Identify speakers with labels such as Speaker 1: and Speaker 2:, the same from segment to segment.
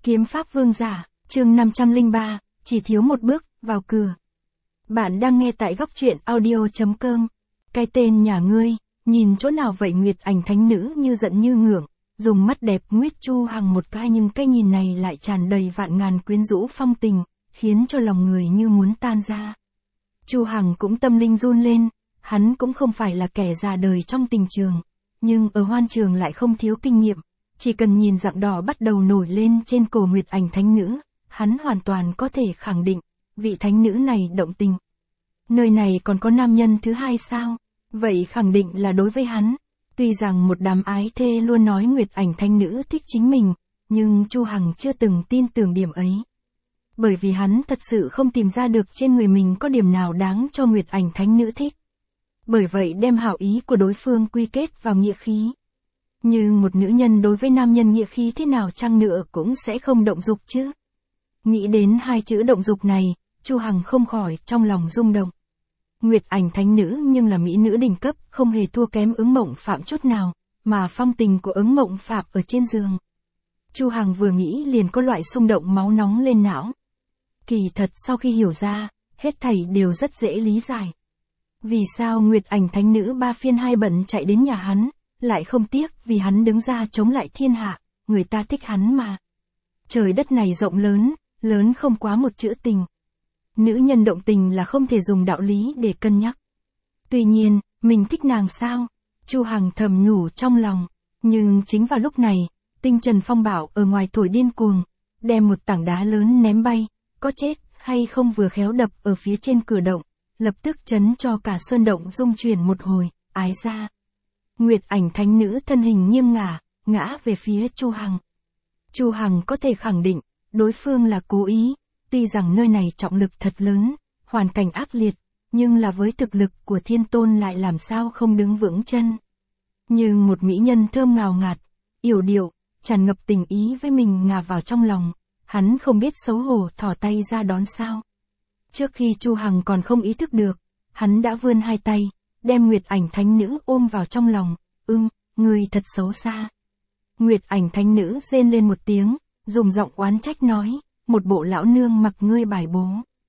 Speaker 1: Kiếm pháp vương giả, chương 503, chỉ thiếu một bước, vào cửa. Bạn đang nghe tại góc truyện audio.com. Cái tên nhà ngươi, nhìn chỗ nào vậy? Nguyệt Ảnh thánh nữ như giận như ngưỡng, dùng mắt đẹp nguyết Chu Hằng một cái, nhưng cái nhìn này lại tràn đầy vạn ngàn quyến rũ phong tình, khiến cho lòng người như muốn tan ra. Chu Hằng cũng tâm linh run lên, hắn cũng không phải là kẻ già đời trong tình trường, nhưng ở hoan trường lại không thiếu kinh nghiệm. Chỉ cần nhìn dạng đỏ bắt đầu nổi lên trên cổ Nguyệt Ảnh thánh nữ, hắn hoàn toàn có thể khẳng định, vị thánh nữ này động tình. Nơi này còn có nam nhân thứ hai sao? Vậy khẳng định là đối với hắn. Tuy rằng một đám ái thê luôn nói Nguyệt Ảnh thánh nữ thích chính mình, nhưng Chu Hằng chưa từng tin tưởng điểm ấy. Bởi vì hắn thật sự không tìm ra được trên người mình có điểm nào đáng cho Nguyệt Ảnh thánh nữ thích. Bởi vậy đem hảo ý của đối phương quy kết vào nghĩa khí. Như một nữ nhân đối với nam nhân nghĩa khí thế nào chăng nữa cũng sẽ không động dục chứ. Nghĩ đến hai chữ động dục này, Chu Hằng không khỏi trong lòng rung động. Nguyệt Ảnh thánh nữ nhưng là mỹ nữ đỉnh cấp, không hề thua kém Ứng Mộng Phạm chút nào, mà phong tình của Ứng Mộng Phạm ở trên giường. Chu Hằng vừa nghĩ liền có loại xung động máu nóng lên não. Kỳ thật sau khi hiểu ra, hết thảy đều rất dễ lý giải. Vì sao Nguyệt Ảnh thánh nữ ba phiên hai bận chạy đến nhà hắn, lại không tiếc vì hắn đứng ra chống lại thiên hạ, người ta thích hắn mà. Trời đất này rộng lớn, lớn không quá một chữ tình. Nữ nhân động tình là không thể dùng đạo lý để cân nhắc. Tuy nhiên, mình thích nàng sao? Chu Hằng thầm nhủ trong lòng. Nhưng chính vào lúc này, tinh trần phong bạo ở ngoài thổi điên cuồng, đem một tảng đá lớn ném bay, có chết hay không vừa khéo đập ở phía trên cửa động, lập tức chấn cho cả sơn động rung chuyển một hồi, ái ra. Nguyệt Ảnh thánh nữ thân hình nghiêng ngã về phía Chu Hằng. Chu Hằng có thể khẳng định, đối phương là cố ý, tuy rằng nơi này trọng lực thật lớn, hoàn cảnh ác liệt, nhưng là với thực lực của thiên tôn lại làm sao không đứng vững chân. Nhưng một mỹ nhân thơm ngào ngạt, yểu điệu, tràn ngập tình ý với mình ngả vào trong lòng, hắn không biết xấu hổ thò tay ra đón sao. Trước khi Chu Hằng còn không ý thức được, hắn đã vươn hai tay, đem Nguyệt Ảnh thánh nữ ôm vào trong lòng. Ngươi thật xấu xa. Nguyệt Ảnh thánh nữ rên lên một tiếng, dùng giọng oán trách nói, một bộ lão nương mặc ngươi bài bố.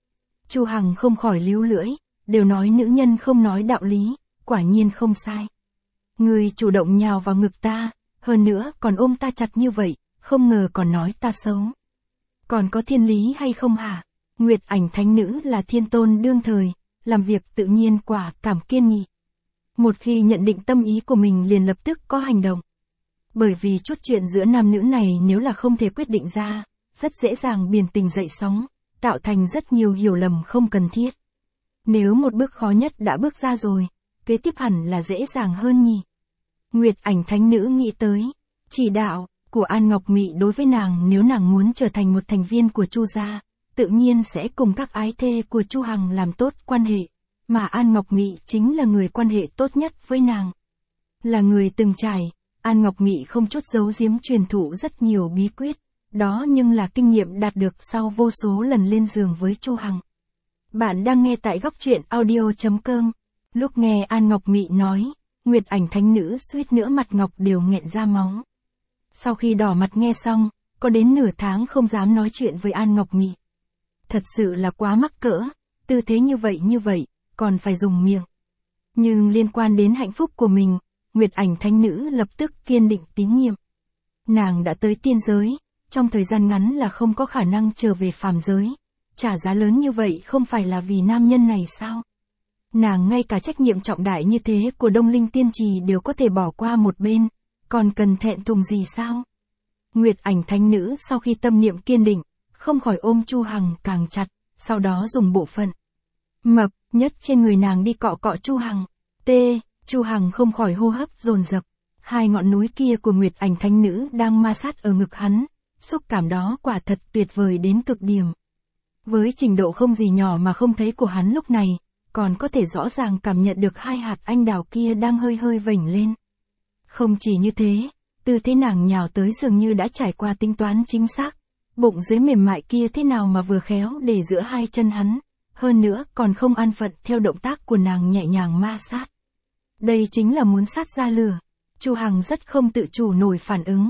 Speaker 1: Chu Hằng không khỏi líu lưỡi, đều nói nữ nhân không nói đạo lý, quả nhiên không sai. Ngươi chủ động nhào vào ngực ta, hơn nữa còn ôm ta chặt như vậy, không ngờ còn nói ta xấu. Còn có thiên lý hay không hả? Nguyệt Ảnh thánh nữ là thiên tôn đương thời, làm việc tự nhiên quả cảm kiên nghị. Một khi nhận định tâm ý của mình liền lập tức có hành động. Bởi vì chút chuyện giữa nam nữ này nếu là không thể quyết định ra, rất dễ dàng biển tình dậy sóng, tạo thành rất nhiều hiểu lầm không cần thiết. Nếu một bước khó nhất đã bước ra rồi, kế tiếp hẳn là dễ dàng hơn nhỉ. Nguyệt Ảnh thánh nữ nghĩ tới, chỉ đạo của An Ngọc Mị đối với nàng, nếu nàng muốn trở thành một thành viên của Chu gia, tự nhiên sẽ cùng các ái thê của Chu Hằng làm tốt quan hệ, mà An Ngọc Mị chính là người quan hệ tốt nhất với nàng. Là người từng trải, An Ngọc Mị không chút giấu giếm truyền thụ rất nhiều bí quyết, đó nhưng là kinh nghiệm đạt được sau vô số lần lên giường với Chu Hằng. Bạn đang nghe tại góc truyện audio.com. Lúc nghe An Ngọc Mị nói, Nguyệt Ảnh thánh nữ suýt nữa mặt ngọc đều nghẹn ra máu. Sau khi đỏ mặt nghe xong, có đến nửa tháng không dám nói chuyện với An Ngọc Mị. Thật sự là quá mắc cỡ, tư thế như vậy, còn phải dùng miệng. Nhưng liên quan đến hạnh phúc của mình, Nguyệt Ảnh thánh nữ lập tức kiên định tín nhiệm. Nàng đã tới tiên giới, trong thời gian ngắn là không có khả năng trở về phàm giới. Trả giá lớn như vậy không phải là vì nam nhân này sao? Nàng ngay cả trách nhiệm trọng đại như thế của Đông Linh tiên trì đều có thể bỏ qua một bên, còn cần thẹn thùng gì sao? Nguyệt Ảnh thánh nữ sau khi tâm niệm kiên định, không khỏi ôm Chu Hằng càng chặt, sau đó dùng bộ phận mập nhất trên người nàng đi cọ cọ Chu Hằng. Chu Hằng không khỏi hô hấp dồn dập. Hai ngọn núi kia của Nguyệt Ảnh thánh nữ đang ma sát ở ngực hắn, xúc cảm đó quả thật tuyệt vời đến cực điểm. Với trình độ không gì nhỏ mà không thấy của hắn lúc này, còn có thể rõ ràng cảm nhận được hai hạt anh đào kia đang hơi hơi vểnh lên. Không chỉ như thế, tư thế nàng nhào tới dường như đã trải qua tính toán chính xác, bụng dưới mềm mại kia thế nào mà vừa khéo để giữa hai chân hắn, hơn nữa còn không an phận theo động tác của nàng nhẹ nhàng ma sát. Đây chính là muốn sát ra lửa. Chu Hằng rất không tự chủ nổi phản ứng.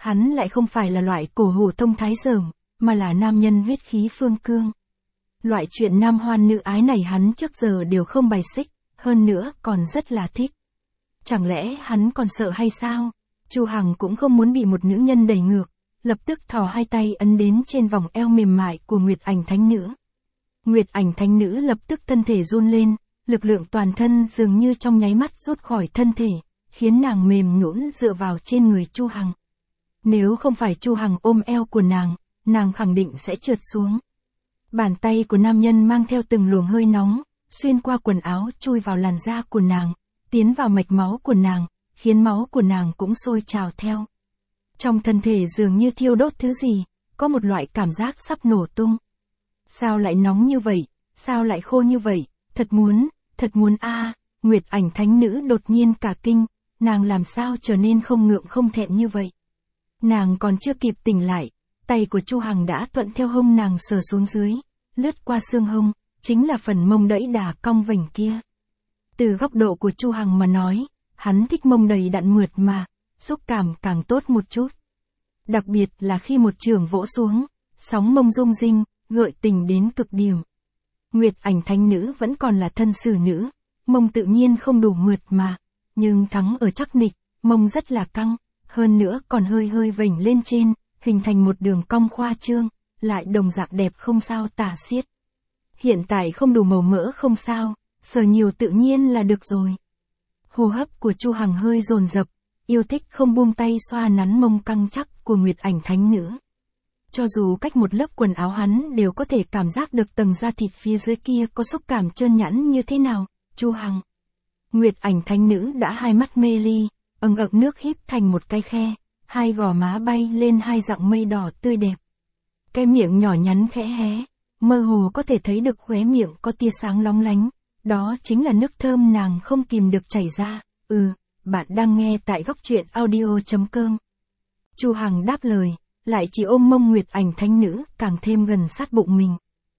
Speaker 1: Hắn lại không phải là loại cổ hủ thông thái dởm, mà là nam nhân huyết khí phương cương. Loại chuyện nam hoan nữ ái này hắn trước giờ đều không bài xích, hơn nữa còn rất là thích. Chẳng lẽ hắn còn sợ hay sao? Chu Hằng cũng không muốn bị một nữ nhân đẩy ngược, lập tức thò hai tay ấn đến trên vòng eo mềm mại của Nguyệt Ảnh Thánh Nữ. Nguyệt Ảnh Thánh Nữ lập tức thân thể run lên, lực lượng toàn thân dường như trong nháy mắt rút khỏi thân thể, khiến nàng mềm nhũn dựa vào trên người Chu Hằng. Nếu không phải Chu Hằng ôm eo của nàng khẳng định sẽ trượt xuống. Bàn tay của nam nhân mang theo từng luồng hơi nóng, xuyên qua quần áo chui vào làn da của nàng, tiến vào mạch máu của nàng, khiến máu của nàng cũng sôi trào theo. Trong thân thể dường như thiêu đốt thứ gì, có một loại cảm giác sắp nổ tung. Sao lại nóng như vậy, sao lại khô như vậy, thật muốn a. Nguyệt Ảnh Thánh Nữ đột nhiên cả kinh, nàng làm sao trở nên không ngượng không thẹn như vậy. Nàng còn chưa kịp tỉnh lại, tay của Chu Hằng đã thuận theo hông nàng sờ xuống dưới, lướt qua xương hông, chính là phần mông đẫy đà cong vành kia. Từ góc độ của Chu Hằng mà nói, hắn thích mông đầy đặn mượt mà, xúc cảm càng tốt một chút. Đặc biệt là khi một chưởng vỗ xuống, sóng mông rung rinh, gợi tình đến cực điểm. Nguyệt Ảnh Thánh Nữ vẫn còn là thân xử nữ, mông tự nhiên không đủ mượt mà, nhưng thắng ở chắc nịch, mông rất là căng, hơn nữa còn hơi vểnh lên trên, hình thành một đường cong khoa trương, lại đồng dạng đẹp không sao tả xiết. Hiện tại không đủ màu mỡ không sao, sờ nhiều tự nhiên là được rồi. Hô hấp của Chu Hằng hơi dồn dập, yêu thích không buông tay xoa nắn mông căng chắc của Nguyệt Ảnh Thánh Nữ. Cho dù cách một lớp quần áo hắn đều có thể cảm giác được tầng da thịt phía dưới kia có xúc cảm trơn nhẵn như thế nào, Chu Hằng. Nguyệt Ảnh Thánh Nữ đã hai mắt mê ly, ẩn ẩn nước híp thành một cái khe, hai gò má bay lên hai dặng mây đỏ tươi đẹp. Cái miệng nhỏ nhắn khẽ hé, mơ hồ có thể thấy được khóe miệng có tia sáng lóng lánh, đó chính là nước thơm nàng không kìm được chảy ra. Bạn đang nghe tại góc truyện audio.com. Chu Hằng đáp lời, lại chỉ ôm mông Nguyệt Ảnh Thánh Nữ càng thêm gần sát bụng mình.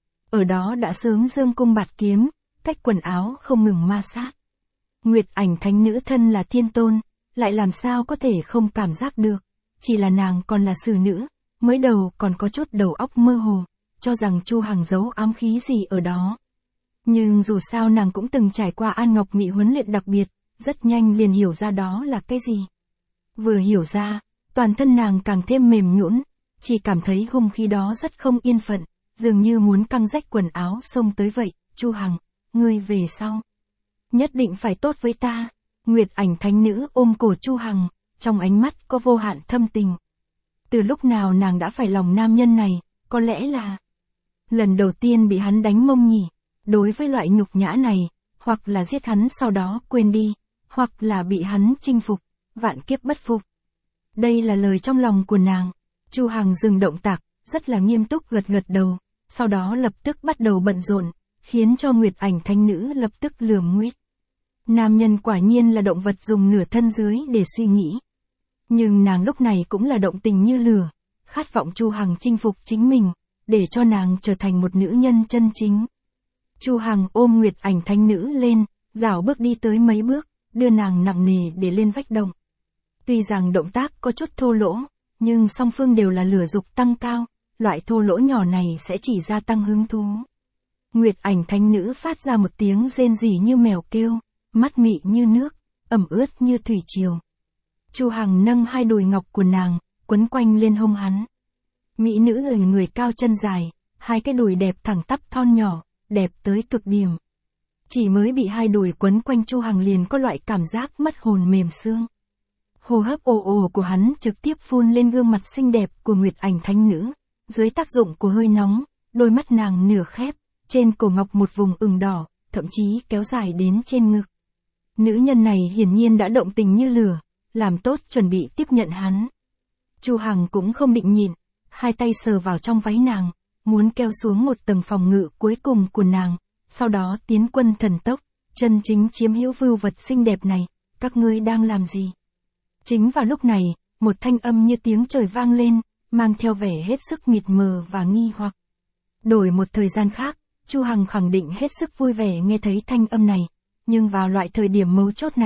Speaker 1: Ở đó đã sớm dương cung bạt kiếm, cách quần áo không ngừng ma sát. Nguyệt Ảnh Thánh Nữ thân là thiên tôn, lại làm sao có thể không cảm giác được, chỉ là nàng còn là xử nữ, mới đầu còn có chút đầu óc mơ hồ, cho rằng Chu Hằng giấu ám khí gì ở đó. Nhưng dù sao nàng cũng từng trải qua An Ngọc Mị huấn luyện đặc biệt, rất nhanh liền hiểu ra đó là cái gì. Vừa hiểu ra, toàn thân nàng càng thêm mềm nhũn, chỉ cảm thấy hung khí đó rất không yên phận, dường như muốn căng rách quần áo xông tới vậy. Chu Hằng, ngươi về sau nhất định phải tốt với ta. Nguyệt Ảnh Thánh Nữ ôm cổ Chu Hằng, trong ánh mắt có vô hạn thâm tình. Từ lúc nào nàng đã phải lòng nam nhân này, có lẽ là lần đầu tiên bị hắn đánh mông nhỉ. Đối với loại nhục nhã này, hoặc là giết hắn sau đó quên đi, hoặc là bị hắn chinh phục, vạn kiếp bất phục. Đây là lời trong lòng của nàng. Chu Hằng dừng động tác, rất là nghiêm túc gật đầu, sau đó lập tức bắt đầu bận rộn, khiến cho Nguyệt Ảnh Thánh Nữ lập tức lườm nguyết. Nam nhân quả nhiên là động vật dùng nửa thân dưới để suy nghĩ. Nhưng nàng lúc này cũng là động tình như lửa, khát vọng Chu Hằng chinh phục chính mình, để cho nàng trở thành một nữ nhân chân chính. Chu Hằng ôm Nguyệt Ảnh Thánh Nữ lên, dạo bước đi tới mấy bước, đưa nàng nặng nề để lên vách động. Tuy rằng động tác có chút thô lỗ, nhưng song phương đều là lửa dục tăng cao, loại thô lỗ nhỏ này sẽ chỉ gia tăng hứng thú. Nguyệt Ảnh Thánh Nữ phát ra một tiếng rên rỉ như mèo kêu, mắt mị như nước, ẩm ướt như thủy triều. Chu Hằng nâng hai đùi ngọc của nàng, quấn quanh lên hông hắn. Mỹ nữ người cao chân dài, hai cái đùi đẹp thẳng tắp thon nhỏ, đẹp tới cực điểm. Chỉ mới bị hai đùi quấn quanh Chu Hằng liền có loại cảm giác mất hồn mềm xương. Hô hấp ồ ồ của hắn trực tiếp phun lên gương mặt xinh đẹp của Nguyệt Ảnh Thánh Nữ, dưới tác dụng của hơi nóng, đôi mắt nàng nửa khép, trên cổ ngọc một vùng ửng đỏ, thậm chí kéo dài đến trên ngực. Nữ nhân này hiển nhiên đã động tình như lửa, làm tốt chuẩn bị tiếp nhận hắn. Chu Hằng cũng không định nhịn, hai tay sờ vào trong váy nàng, muốn kéo xuống một tầng phòng ngự cuối cùng của nàng, sau đó tiến quân thần tốc, chân chính chiếm hữu vưu vật xinh đẹp này. Các ngươi đang làm gì? Chính vào lúc này, một thanh âm như tiếng trời vang lên, mang theo vẻ hết sức mịt mờ và nghi hoặc. Đổi một thời gian khác, Chu Hằng khẳng định hết sức vui vẻ nghe thấy thanh âm này, nhưng vào loại thời điểm mấu chốt này,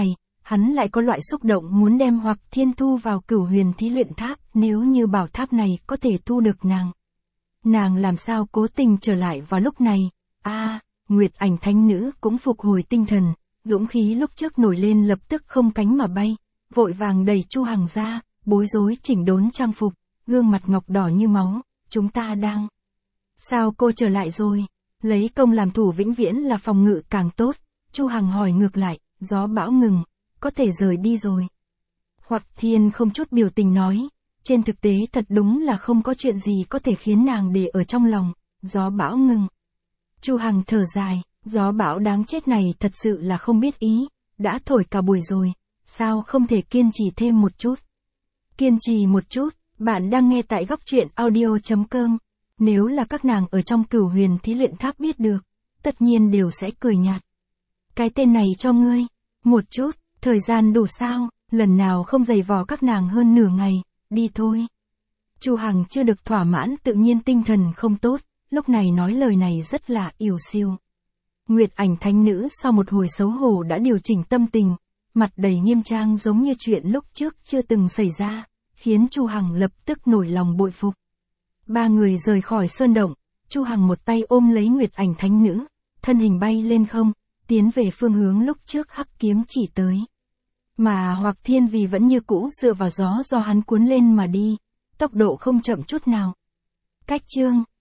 Speaker 1: hắn lại có loại xúc động muốn đem Hoặc Thiên thu vào Cửu Huyền Thí Luyện Tháp, nếu như bảo tháp này có thể thu được nàng. Nàng làm sao cố tình trở lại vào lúc này? Nguyệt Ảnh Thánh Nữ cũng phục hồi tinh thần, dũng khí lúc trước nổi lên lập tức không cánh mà bay, vội vàng đẩy Chu Hằng ra, bối rối chỉnh đốn trang phục, gương mặt ngọc đỏ như máu, chúng ta đang... Sao cô trở lại rồi? Lấy công làm thủ vĩnh viễn là phòng ngự càng tốt, Chu Hằng hỏi ngược lại, gió bão ngừng, có thể rời đi rồi. Hoặc Thiên không chút biểu tình nói, trên thực tế thật đúng là không có chuyện gì có thể khiến nàng để ở trong lòng, gió bão ngừng. Chu Hằng thở dài, gió bão đáng chết này thật sự là không biết ý, đã thổi cả buổi rồi, sao không thể kiên trì thêm một chút. Kiên trì một chút, bạn đang nghe tại góc truyện audio.com. Nếu là các nàng ở trong Cửu Huyền Thí Luyện Tháp biết được, tất nhiên đều sẽ cười nhạt. Cái tên này cho ngươi, một chút, thời gian đủ sao, lần nào không giày vò các nàng hơn nửa ngày, đi thôi. Chu Hằng chưa được thỏa mãn tự nhiên tinh thần không tốt, lúc này nói lời này rất là ỉu xìu. Nguyệt Ảnh Thánh Nữ sau một hồi xấu hổ đã điều chỉnh tâm tình, mặt đầy nghiêm trang giống như chuyện lúc trước chưa từng xảy ra, khiến Chu Hằng lập tức nổi lòng bội phục. Ba người rời khỏi sơn động, Chu Hằng một tay ôm lấy Nguyệt Ảnh Thánh Nữ, thân hình bay lên không, tiến về phương hướng lúc trước hắc kiếm chỉ tới. Mà Hoặc Thiên vì vẫn như cũ dựa vào gió do hắn cuốn lên mà đi, tốc độ không chậm chút nào. Cách chương